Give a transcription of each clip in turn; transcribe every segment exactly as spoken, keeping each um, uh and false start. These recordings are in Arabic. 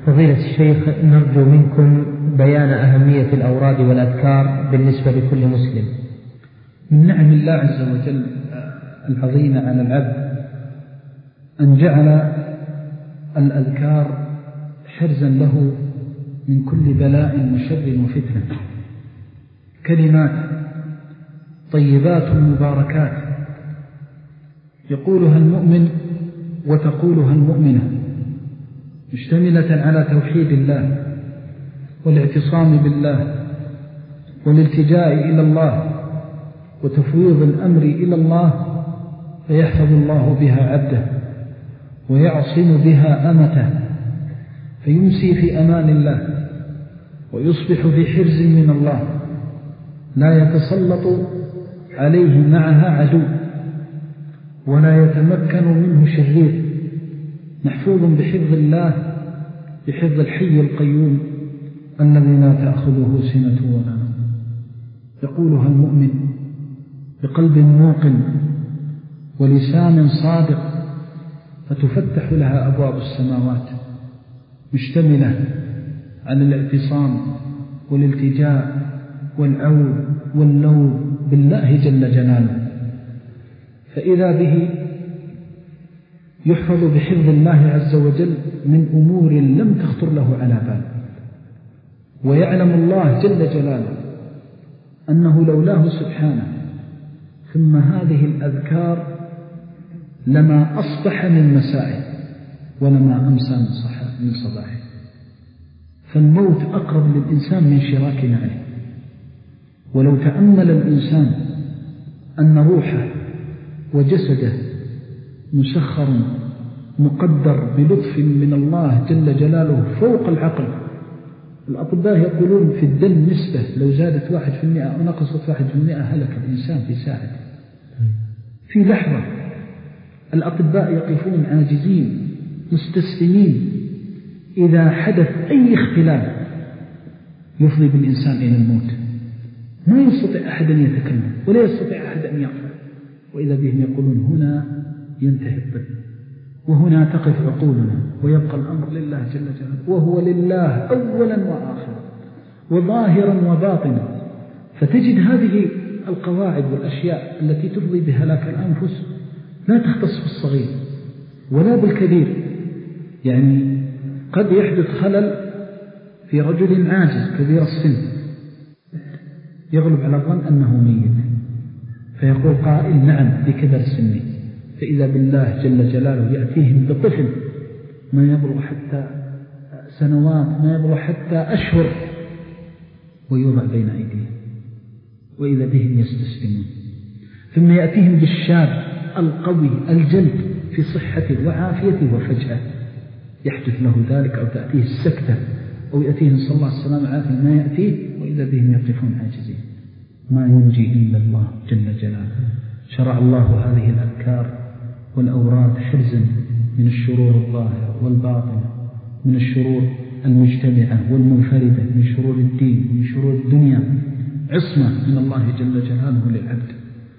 فضيلة الشيخ، نرجو منكم بيان أهمية الأوراد والأذكار بالنسبة لكل مسلم. من نعم الله عز وجل العظيمة على العبد أن جعل الأذكار حرزا له من كل بلاء وشر وفتنة، كلمات طيبات مباركات يقولها المؤمن وتقولها المؤمنة، مشتملة على توحيد الله والاعتصام بالله والالتجاء إلى الله وتفويض الأمر إلى الله، فيحفظ الله بها عبده ويعصم بها أمته، فيمسي في أمان الله ويصبح في حرز من الله، لا يتسلط عليه معها عدو ولا يتمكن منه شرير، محفوظ بحفظ الله، بحفظ الحي القيوم الذي لا تأخذه سنة ولا نوم. يقولها المؤمن بقلب موقن ولسان صادق، فتفتح لها أبواب السماوات، مشتملة على الاعتصام والالتجاء والعون واللوم بالله جل جلاله، فإذا به يحفظ بحفظ الله عز وجل من أمور لم تخطر له على بال، ويعلم الله جل جلاله أنه لولاه سبحانه ثم هذه الأذكار لما أصبح من مسائه ولما أمسى من صباحه. فالموت أقرب للإنسان من شراك نعله، ولو تأمل الإنسان أن روحه وجسده مسخر مقدر بلطف من الله جل جلاله فوق العقل. الأطباء يقولون في الدم نسبة لو زادت واحد في المئة أو نقصت واحد في المئة هلك الإنسان في ساعة، في لحظة. الأطباء يقفون عاجزين مستسلمين إذا حدث أي اختلاف يفضي بالإنسان إلى الموت. ما يستطيع أحد أن يتكلم ولا يستطيع أحد أن يغفر، وإذا بهم يقولون هنا ينتهي الطب وهنا تقف عقولنا ويبقى الأمر لله جل جلاله، وهو لله أولا وآخرا وظاهرا وباطنا. فتجد هذه القواعد والأشياء التي تفضي بهلاك الأنفس لا تختص بالصغير ولا بالكبير. يعني قد يحدث خلل في رجل عاجز كبير السن يغلب على الظن أنه ميت، فيقول قائل نعم بكبر سني، فإذا بالله جل جلاله يأتيهم بطفل ما يبلغ حتى سنوات، ما يبلغ حتى أشهر، ويوضع بين أيديهم وإذا بهم يستسلمون. ثم يأتيهم بالشاب القوي الجلد في صحته وعافيته، وفجأة يحدث له ذلك أو تأتيه السكتة أو يأتيه نسأل الله السلامة والعافية ما يأتيه، وإذا بهم يقفون عاجزين. ما ينجي إلا الله جل جلاله. شرع الله هذه الأذكار والأوراد حرزا من الشرور الظاهرة والباطنة، من الشرور المجتمعة والمنفردة، من شرور الدين ومن شرور الدنيا، عصمة من الله جل جلاله للعبد.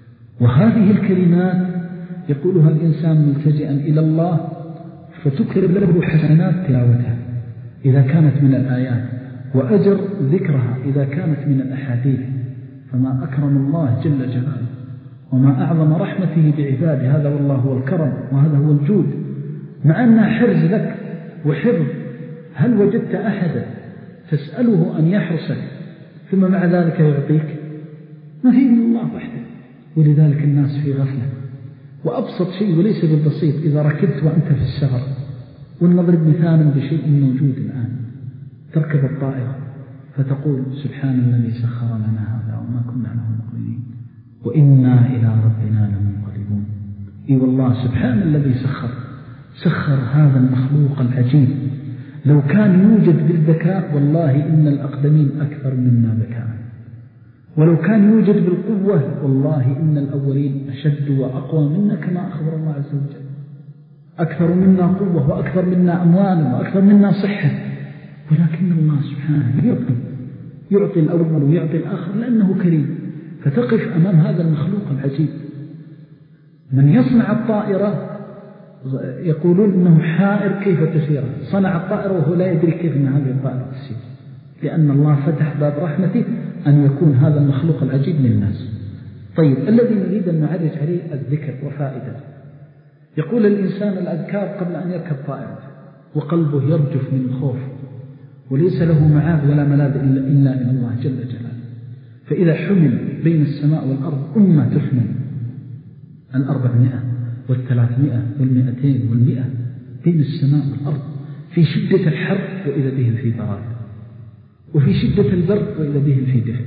وهذه الكلمات يقولها الإنسان ملتجئا إلى الله فتكرم له حسنات تلاوتها إذا كانت من الآيات، وأجر ذكرها إذا كانت من الأحاديث. فما أكرم الله جل جلاله وما أعظم رحمته بعباده، هذا والله هو الكرم وهذا هو الجود. مع أنها حرز لك وحفظ، هل وجدت أحدا تسأله أن يحرسك ثم مع ذلك يعطيك؟ ما في من الله وحده. ولذلك الناس في غفلة. وأبسط شيء وليس بالبسيط، إذا ركبت وأنت في السفر، ونضرب مثالا بشيء موجود الآن، تركب الطائرة فتقول سبحان الذي سخر لنا هذا وما كنا له مقرنين وإنا إلى ربنا لمنقلبون. إي والله سبحان الذي سخر سخر هذا المخلوق العجيب. لو كان يوجد بالذكاء والله إن الأقدمين أكثر منا ذكاء، ولو كان يوجد بالقوة والله إن الأولين أشد وأقوى منا، كما أخبر الله عز وجل. أكثر منا قوة وأكثر منا أموال وأكثر منا صحة، ولكن الله سبحانه يعطي يعطي الأول ويعطي الآخر لأنه كريم. فتقف أمام هذا المخلوق العجيب. من يصنع الطائرة يقولون إنه حائر كيف تسير، صنع الطائرة وهو لا يدري كيف أن هذه الطائرة تسير، لأن الله فتح باب رحمته أن يكون هذا المخلوق العجيب للناس. طيب الذي نريد أن نعرج عليه الذكر وفائدة. يقول الإنسان الأذكار قبل أن يركب طائرة وقلبه يرجف من الخوف وليس له معاذ ولا ملاذ إلا إلى الله جل جلاله، فإذا حمل بين السماء والأرض أمة تحمل الأربعمائة والثلاثمائة والمئتين والمئة بين السماء والأرض في شدة الحر وإذا بهم في براد، وفي شدة البرد وإذا بهم في دفء،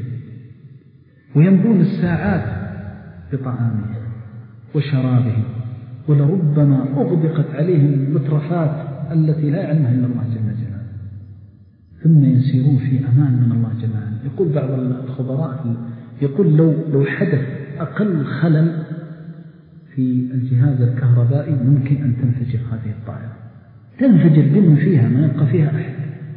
ويمضون الساعات بطعامهم وشرابهم، ولربما أغدقت عليهم المترفات التي لا يعلمها إلا الله جل جلاله، ثم يسيرون في أمان من الله جل جلاله. يقول بعض الخبراء يقول لو لو حدث أقل خلل في الجهاز الكهربائي ممكن أن تنفجر هذه الطائرة، تنفجر بمن فيها ما يبقى فيها أحد،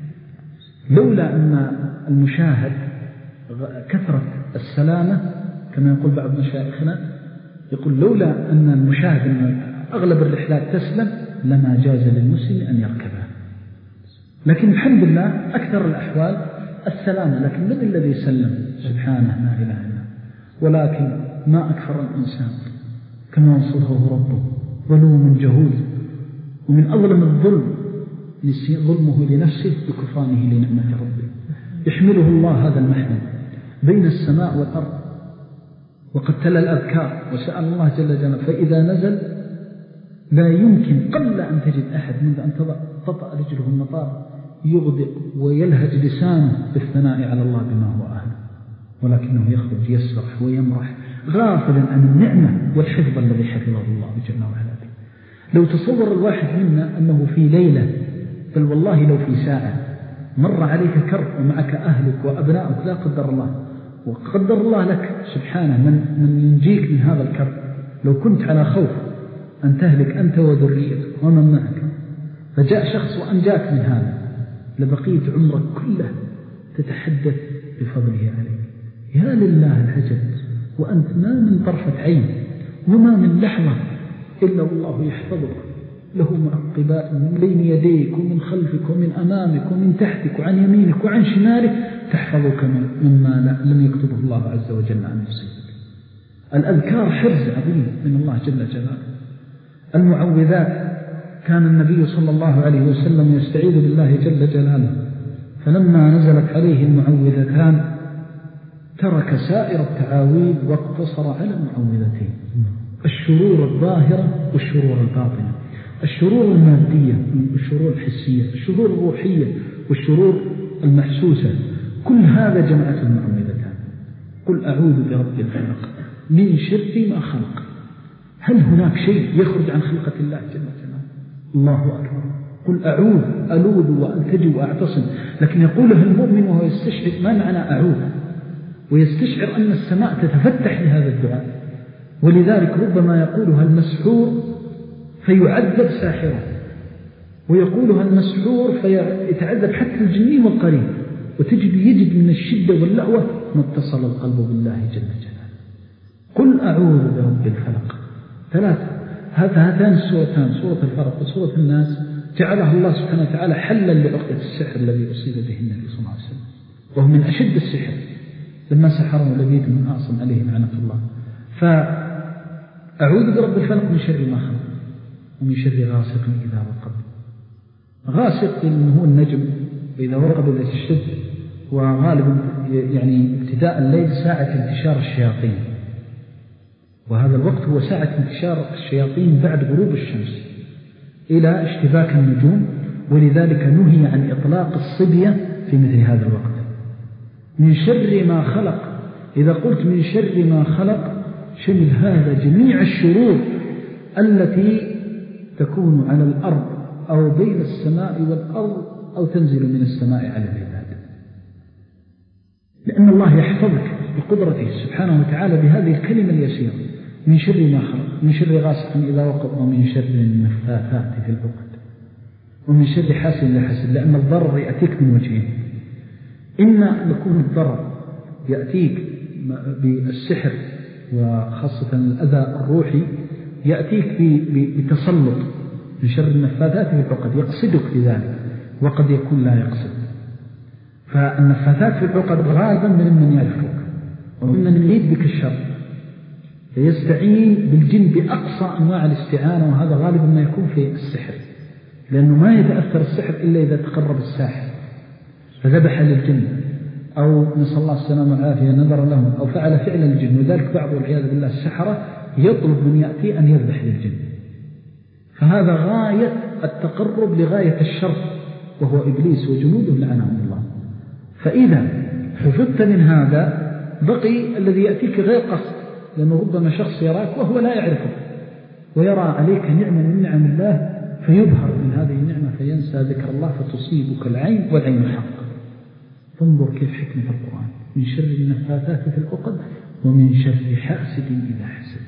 لولا أن المشاهد كثرة السلامة كما يقول بعض مشايخنا، يقول لولا أن المشاهد أن أغلب الرحلات تسلم لما جاز للمسلم أن يركبها. لكن الحمد لله أكثر الأحوال السلامة، لكن من الذي سلم؟ سبحانه لا إله إلا. ولكن ما أكثر الإنسان كما وصفه ربه ظلوم جهول، ومن أظلم الظلم ظلمه لنفسه بكفرانه لنعمة ربه. يحمله الله هذا المحمل بين السماء والأرض وقد تلا الأذكار وسأل الله جل جلاله، فإذا نزل لا يمكن قل أن تجد أحد منذ أن تطأ رجله النطار يغدق ويلهج لسانه بالثناء على الله بما هو أهله، ولكنه يخرج يسرح ويمرح غافلا عن النعمة والحفظ الذي حفظه الله جل وعلا. لو تصور الواحد منا أنه في ليلة بل والله لو في ساعة مر عليك كرب ومعك أهلك وأبنائك لا قدر الله، وقدر الله لك سبحانه من, من ينجيك من هذا الكرب، لو كنت على خوف أن تهلك أنت وذريتك ومن معك، فجاء شخص وأنجاك من هذا، لبقيت عمرك كله تتحدث بفضله عليك. يا لله العجب، وأنت ما من طرفة عين وما من لحظة إلا الله يحفظك، له معقبات من بين يديك ومن خلفك ومن أمامك ومن تحتك وعن يمينك وعن شمالك تحفظك مما لم يكتبه الله عز وجل عن يصيبك. الأذكار حرز عظيم من الله جل جلاله. المعوذات كان النبي صلى الله عليه وسلم يستعيذ بالله جل جلاله، فلما نزلت عليه المعوذتان ترك سائر التعاويذ واقتصر على المعوذتين، الشرور الظاهرة والشرور الباطنة، الشرور المادية والشرور الحسية، الشرور الروحية والشرور المحسوسة، كل هذا جمعت المعوذتان. قل أعوذ برب الفلق من شر ما خلق. هل هناك شيء يخرج عن خلقة الله جل جلاله؟ الله أكبر. قل أعوذ، ألوذ وألتجي وأعتصم، لكن يقوله المؤمن وهو يستشعر ما معنى أعوذ، ويستشعر أن السماء تتفتح لهذا الدعاء. ولذلك ربما يقولها المسحور فيعذب ساحره، ويقولها المسحور فيتعذب حتى الجني والقريب، وتجد يجد من الشدة واللأوة ما اتصل القلب بالله جل جلاله. قل أعوذ برب الفلق ثلاثة. هاتان السورتان، سورة الفلق وسورة الناس، جعلها الله سبحانه وتعالى حلا لعقدة السحر الذي أصيب به النبي صلى الله عليه وسلم، وهو من أشد السحر لما سحره لبيد من أعصم عليه لعنة الله. فأعوذ برب الفلق من شر ما خلق ومن شر غاسق إذا وقب. غاسق إنه هو النجم، وإذا وقب إذا تشتد، وغالبا يعني ابتداء الليل ساعة انتشار الشياطين، وهذا الوقت هو ساعة انتشار الشياطين بعد غروب الشمس إلى اشتباك النجوم، ولذلك نهي عن إطلاق الصبية في مثل هذا الوقت. من شر ما خلق، إذا قلت من شر ما خلق شمل هذا جميع الشرور التي تكون على الأرض أو بين السماء والأرض أو تنزل من السماء على العباد، لأن الله يحفظك بقدرته سبحانه وتعالى بهذه الكلمة اليسيرة. من شر ما خلق، من شر غاسق إذا وقب، ومن شر النفاثات في العقد، ومن شر حاسد لا حسد، لأن الضرر يأتيك من وجهين. إما أن يكون الضرر يأتيك بالسحر وخاصة الأذى الروحي، يأتيك بتسلط من شر النفاثات في العقد، يقصدك بذلك وقد يكون لا يقصد. فالنفاثات في العقد غالبا من من يعرفك ومن يريد بك الشر، فيستعين بالجن بأقصى أنواع الاستعانة، وهذا غالبا ما يكون في السحر، لأنه ما يتأثر السحر إلا إذا تقرب الساحر فذبح للجن، أو نسأل الله السلامة والعافية نذر لهم، أو فعل فعل الجن. وذلك بعض والعياذ بالله السحرة يطلب من يأتي أن يذبح للجن، فهذا غاية التقرب لغاية الشر وهو إبليس وجنوده لعنهم الله. فإذا حفظت من هذا بقي الذي يأتيك غير قصد، لأنه ربما شخص يراك وهو لا يعرفه ويرى عليك نعمة من نعم الله فيبهر من هذه النعمة فينسى ذكر الله فتصيبك العين والعين الحق. فانظر كيف حكمة القرآن: من شر النفاثات في العقد ومن شر حاسد إذا حسد.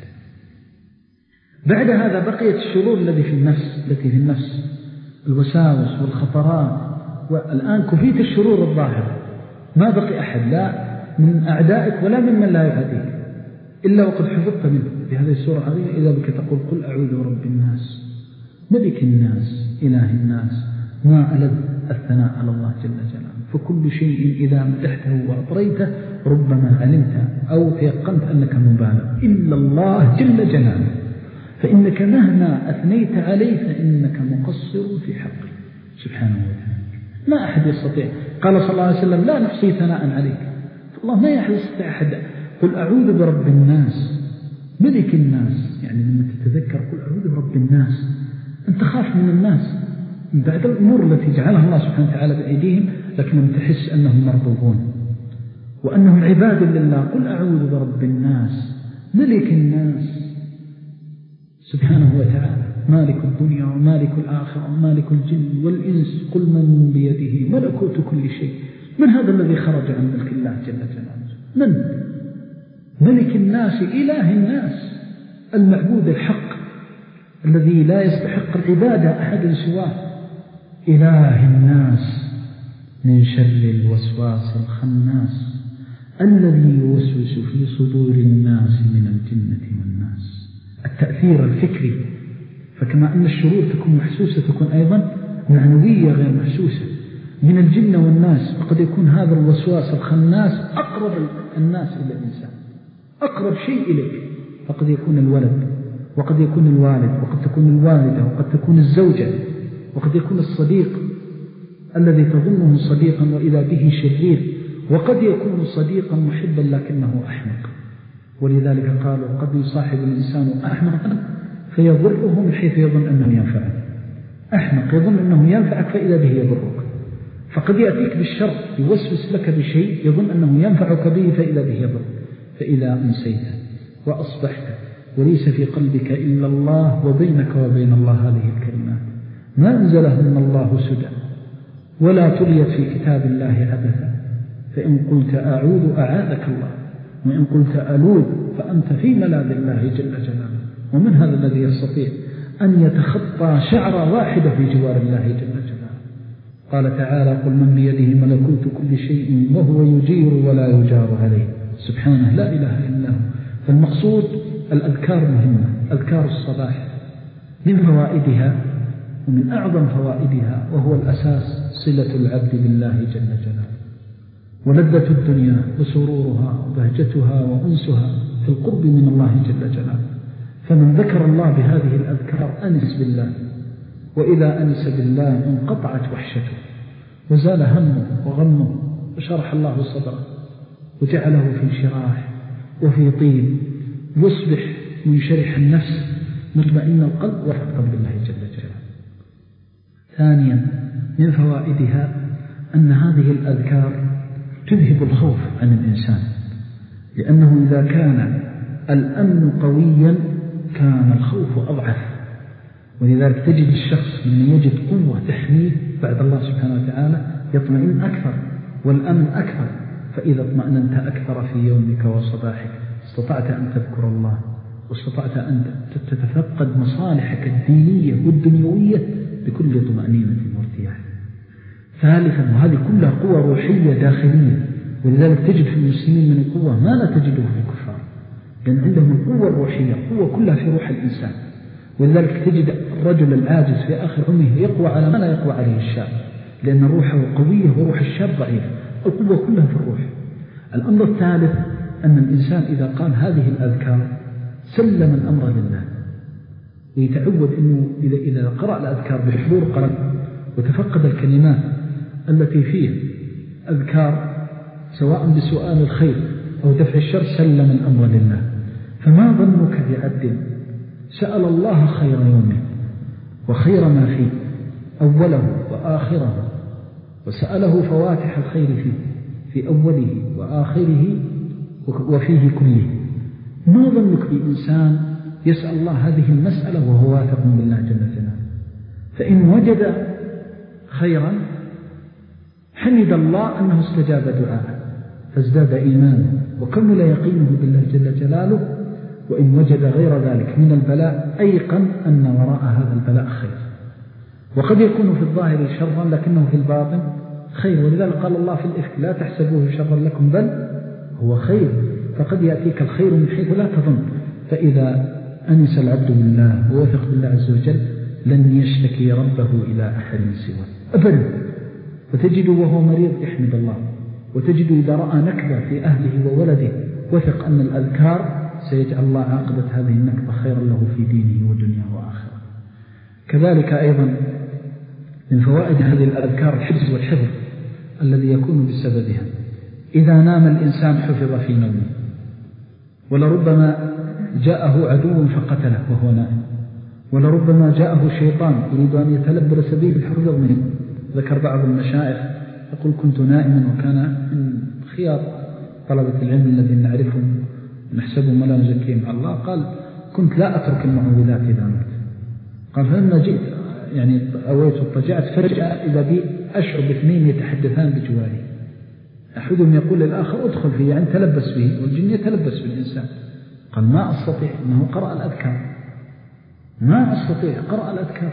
بعد هذا بقيت الشرور التي في النفس التي في النفس الوساوس والخطرات. والآن كفيت الشرور الظاهرة، ما بقي أحد لا من أعدائك ولا ممن لا يعاديك إلا وقد حفظت منه. في هذه السورة العظيمة إذا بك تقول: قل أعوذ برب الناس ملك الناس إله الناس، ما ألذ الثناء على الله جل جلاله، فكل شيء إذا مدحته وأطريته ربما علمت أو تيقنت أنك مبالغ إلا الله جل جلاله، فإنك مهما أثنيت عليه فإنك مقصر في حقه سبحانه وتعالى، ما أحد يستطيع. قال صلى الله عليه وسلم: لا نحصي ثناء عليك، الله ما يستطيع أحد. قل أعوذ برب الناس ملك الناس، يعني لما تتذكر قل أعوذ برب الناس أنت خاف من الناس من بعد الأمور التي جعلها الله سبحانه وتعالى بأيديهم، لكنهم تحس أنهم مرضوبون وأنهم عباد لله. قل أعوذ برب الناس ملك الناس سبحانه وتعالى، مالك الدنيا ومالك الآخرة ومالك الجن والإنس، قل من بيده ملكوت كل شيء. من هذا الذي خرج عن ملك الله جل جلاله؟ من ملك الناس إله الناس المعبود الحق الذي لا يستحق العبادة أحد سواه، إله الناس، من شر الوسواس الخناس الذي يوسوس في صدور الناس من الجنة والناس. التأثير الفكري، فكما أن الشرور تكون محسوسة تكون أيضا معنوية غير محسوسة من الجن والناس. وقد يكون هذا الوسواس الخناس أقرب الناس إلى الإنسان، أقرب شيء إليك، فقد يكون الولد وقد يكون الوالد وقد تكون الوالدة وقد تكون الزوجة وقد يكون الصديق الذي تظنه صديقا وإذا به شرير، وقد يكون صديقا محبا لكنه أحمق. ولذلك قالوا: قد يصاحب الإنسان أحمقا فيضره من حيث يظن أنه ينفعك. أحمق يظن أنه ينفعك فإذا به يضرك، فقد يأتيك بالشر يوسوس لك بشيء يظن أنه ينفعك به فإذا به يضرك. فإذا أمسيت وأصبحت وليس في قلبك إلا الله وبينك وبين الله هذه الكلمات، ما أنزلهن الله سدى ولا تليت في كتاب الله عبثا، فإن قلت أعوذ أعاذك الله، وإن قلت ألوذ فأنت في ملاذ الله جل جلاله. ومن هذا الذي يستطيع أن يتخطى شعرة واحدة في جوار الله جل جلاله؟ قال تعالى: قل من بيده ملكوت كل شيء وهو يجير ولا يجار عليه سبحانه لا إله إلا هو. فالمقصود الأذكار مهمة، أذكار الصباح من فوائدها ومن أعظم فوائدها وهو الأساس صلة العبد بالله جل جلاله، ولذة الدنيا وسرورها وبهجتها وأنسها في القرب من الله جل جلاله. فمن ذكر الله بهذه الأذكار أنس بالله، وإذا أنس بالله انقطعت وحشته وزال همه وغمه وشرح الله صدره وجعله في انشراح وفي طيب، يصبح منشرح النفس مطمئن القلب وفقا بالله جل جلاله. ثانيا من فوائدها أن هذه الأذكار تذهب الخوف عن الإنسان، لأنه إذا كان الأمن قويا كان الخوف أضعف. ولذلك تجد الشخص من يجد قوة تحميه بعد الله سبحانه وتعالى يطمئن أكثر والأمن أكثر. فإذا اطمأننت أكثر في يومك وصباحك استطعت أن تذكر الله، واستطعت أن تتفقد مصالحك الدينية والدنيوية بكل طمأنينة وارتياح. ثالثا، وهذه كلها قوة روحية داخلية، ولذلك تجد في المسلمين من القوة ما لا تجده في الكفار، لأن عندهم القوة الروحية، القوة كلها في روح الإنسان. ولذلك تجد الرجل العاجز في آخر عمره يقوى على ما لا يقوى عليه الشاب، لأن روحه قوية وروح الشاب ضعيف، القوة كلها في الروح. الأمر الثالث أن الإنسان إذا قال هذه الأذكار سلم الأمر لله، ويتعود أنه إذا, إذا قرأ الأذكار بحضور قلب وتفقد الكلمات التي فيه أذكار سواء بسؤال الخير أو دفع الشر سلم الأمر لله. فما ظنك بعبد سأل الله خير يومه وخير ما فيه أوله وآخره، وسأله فواتح الخير فيه في أوله وآخره وفيه كله. ما ظنك بإنسان يسأل الله هذه المسألة وهو واثق بالله جل جلاله؟ فإن وجد خيرا حمد الله أنه استجاب دعاءه فازداد إيمانه وكمل يقينه بالله جل جلاله. وإن وجد غير ذلك من البلاء أيقن أن وراء هذا البلاء خير، وقد يكون في الظاهر شرا لكنه في الباطن خير. ولذلك قال الله في الإفك لا تحسبوه شرا لكم بل هو خير، فقد يأتيك الخير من حيث لا تظن. فإذا أنس العبد بالله ووثق بالله عز وجل لن يشتكي ربه إلى أحد سواه أبدا. فتجد وهو مريض يحمد الله، وتجد إذا رأى نكبة في أهله وولده وثق أن الأذكار سيجعل الله عاقبة هذه النكبة خيرا له في دينه ودنياه وآخرة. كذلك أيضا من فوائد هذه الأذكار الحفظ والحفظ الذي يكون بسببها. إذا نام الإنسان حفظ في نومه، ولربما جاءه عدو فقتله وهو نائم، ولربما جاءه شيطان يريد أن يتلبس به بالحفظ منه. ذكر بعض المشايخ يقول كنت نائما، وكان من خيار طلبة العلم الذين نعرفهم نحسبهم ولا نزكيهم على الله، قال كنت لا أترك المعوذات إذا نمت. قال فلما جئت يعني أويت وطجعت فجأة إذا بي أشعر باثنين يتحدثان بجواري، أحدهم يقول للآخر أدخل فيه يعني تلبس به، والجن يتلبس بالإنسان. قال ما أستطيع، إنه قرأ الأذكار، ما أستطيع قرأ الأذكار.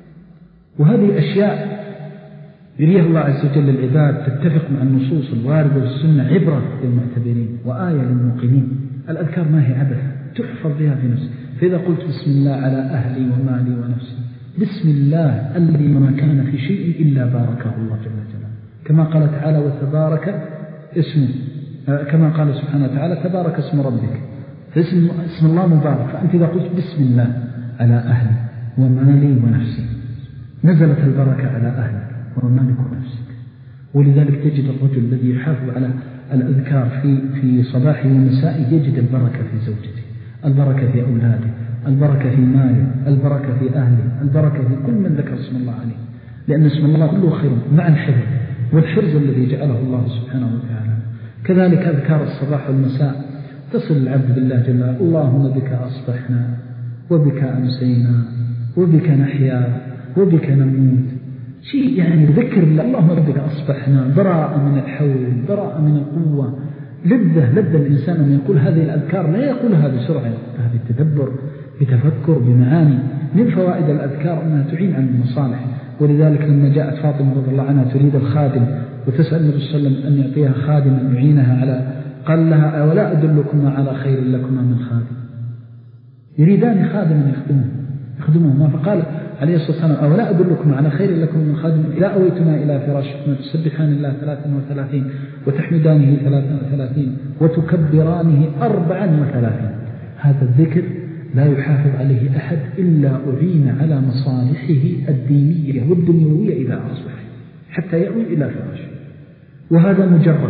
وهذه أشياء يريها الله عز وجل للعباد تتفق مع النصوص الواردة والسنة، عبرة للمعتبرين وآية للموقنين. الأذكار ما هي عبث، تحفظ بها في نفسك. فإذا قلت بسم الله على أهلي ومالي ونفسي، بسم الله الذي ما كان في شيء إلا باركه الله جل جلاله، كما قال تعالى وتبارك اسمه، كما قال سبحانه وتعالى تبارك اسم ربك، فاسم اسم الله مبارك. فأنت إذا قلت بسم الله على أهلي ومالي ونفسي نزلت البركة على أهلك ومالك ونفسك. ولذلك تجد الرجل الذي يحافظ على الأذكار في في صباحه ومسائه يجد البركة في زوجته، البركة في أولاده، البركة في ماله، البركة في أهله، البركة في كل من ذكر اسم الله عليه، لأن اسم الله كله خير مع الحفظ والحرز الذي جعله الله سبحانه وتعالى. كذلك أذكار الصباح والمساء تصل العبد بالله جل وعلا. اللهم بك أصبحنا وبك أمسينا وبك نحيا وبك نموت، شيء يعني ذكر الله. اللهم بك أصبحنا، براءة من الحول، براءة من القوة، لذة لذة الإنسان أن يقول هذه الأذكار، لا يقولها بسرعة، يقولها بالتدبر بتفكر بمعاني. من فوائد الأذكار أنها تعين على المصالح. ولذلك لما جاءت فاطمة رضي الله عنها تريد الخادم وتسأل النبي صلى الله عليه وسلم أن يعطيها خادما يعينها على، قال لها أولا أدلكما على خير لكما من خادم؟ يريدان خادما يخدمه يخدمهما. فقال عليه الصلاة والسلام أولا أدلكم على خير لكم من خادم إذا أويتما إلى فراشكما تسبحان الله ثلاثا وثلاثين وتحمدانه ثلاثا وثلاثين وتكبرانه أربعا وثلاثين. هذا الذكر لا يحافظ عليه أحد إلا أعين على مصالحه الدينية والدنيوية إذا أصبح حتى يأوي إلى فراشه. وهذا مجرد.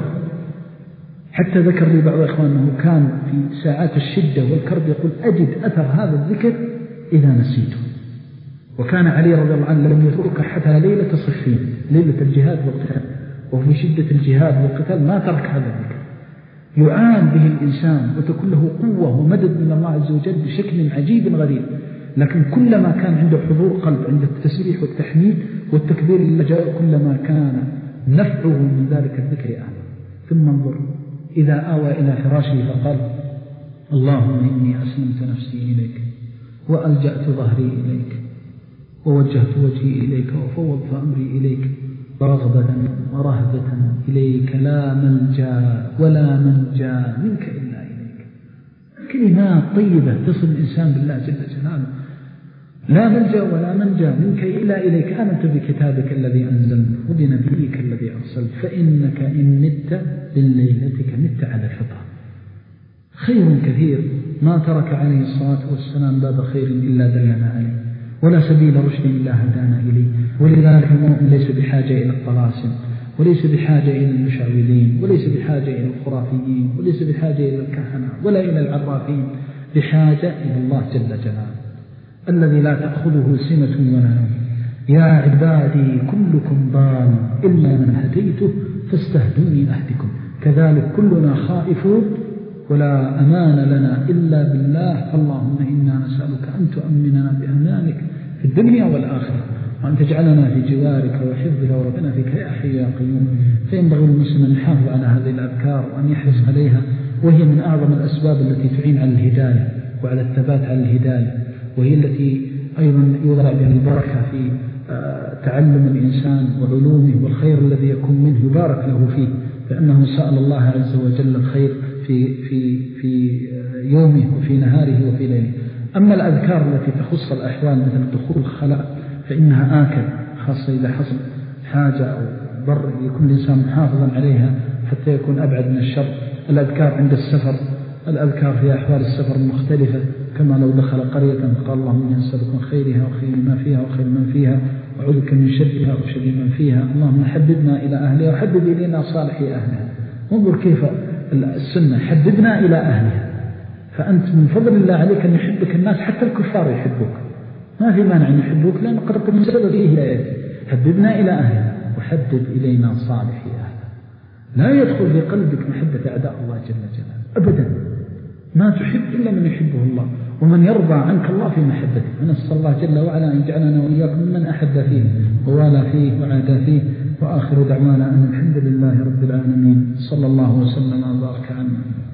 حتى ذكر لي بعض إخوان أنه كان في ساعات الشدة والكرب يقول أجد أثر هذا الذكر إذا نسيته. وكان علي رضي الله عنه لم يترك حتى ليلة صفين، ليلة الجهاد والقتال، وفي شدة الجهاد والقتال ما ترك هذا الذكر. يعان به الإنسان وتكون له قوة ومدد من الله عز وجل بشكل عجيب غريب. لكن كلما كان عنده حضور قلب عند التسبيح والتحميد والتكبير اللجاء كلما كان نفعه من ذلك الذكر أعلى. ثم انظر إذا آوى إلى فراشه فقال اللهم إني أسلمت نفسي إليك وألجأت ظهري إليك ووجهت وجهي إليك وفوضت أمري إليك رغبة ورهبة إليك لا ملجأ ولا منجا منك إلا إليك. كلمات طيبة تصل الإنسان بالله جل جلاله. لا ملجأ ولا منجا منك إلا إليك. آمنت بكتابك الذي أنزلت وبنبيك الذي أرسلت فإنك إن مت بالليلتك مت على الفطرة. خير كثير ما ترك عليه الصلاة والسلام باب خير إلا دلنا عليه، ولا سبيل رشد إلا هدانا إليه. ولذلك المؤمن ليس بحاجة إلى الطلاسم، وليس بحاجة إلى المشعوذين، وليس بحاجة إلى الخرافيين، وليس بحاجة إلى الكهنة ولا إلى العرافين، بحاجة إلى الله جل جلاله الذي لا تأخذه سنة ولا نوم. يا عبادي كلكم ضال إلا من هديته فاستهدوني أهدكم. كذلك كلنا خائفون ولا أمان لنا إلا بالله. اللهم إنا نسألك أن تؤمننا بأمانك في الدنيا والآخرة، وأن تجعلنا في جوارك وحفظك وربنتك يا حي يا قيوم. فينبغي المسلم أن يحافظ على هذه الأذكار وأن يحرص عليها، وهي من أعظم الأسباب التي تعين على الهداية وعلى الثبات على الهداية، وهي التي أيضا يوضع بها البركة في تعلم الإنسان وعلومه، والخير الذي يكون منه يبارك له فيه، لأنه سأل الله عز وجل الخير في, في, في يومه وفي نهاره وفي ليله. أما الأذكار التي تخص الأحوال مثل دخول الخلاء فإنها آكل، خاصة إذا حصل حاجة أو ضر يكون الإنسان محافظا عليها حتى يكون أبعد من الشر. الأذكار عند السفر، الأذكار في أحوال السفر المختلفة، كما لو دخل قرية فقال اللهم إني أسألك من خيرها وخير ما فيها وخير من فيها وأعوذك من شرها وشر من فيها. اللهم حببنا إلى أهلها وحبب إلينا صالح أهلها. انظر كيف السنة حببنا إلى أهلها، فأنت من فضل الله عليك أن يحبك الناس، حتى الكفار يحبوك، ما في مانع أن يحبوك لأن قد تكون سبب فيه هدايتك. حببنا إلى أهلها وحبب إلينا صالح أهلها. لا يدخل في قلبك محبة أعداء الله جل جلاله أبدا، ما تحب إلا من يحبه الله ومن يرضى عنك الله في محبته. ونسأل الله جل وعلا أن يجعلنا وإياكم ممن أحب فيه ووالى فيه وعادى فيه. وآخر دعوانا أن الحمد لله رب العالمين، صلى الله وسلم وبارك عنه.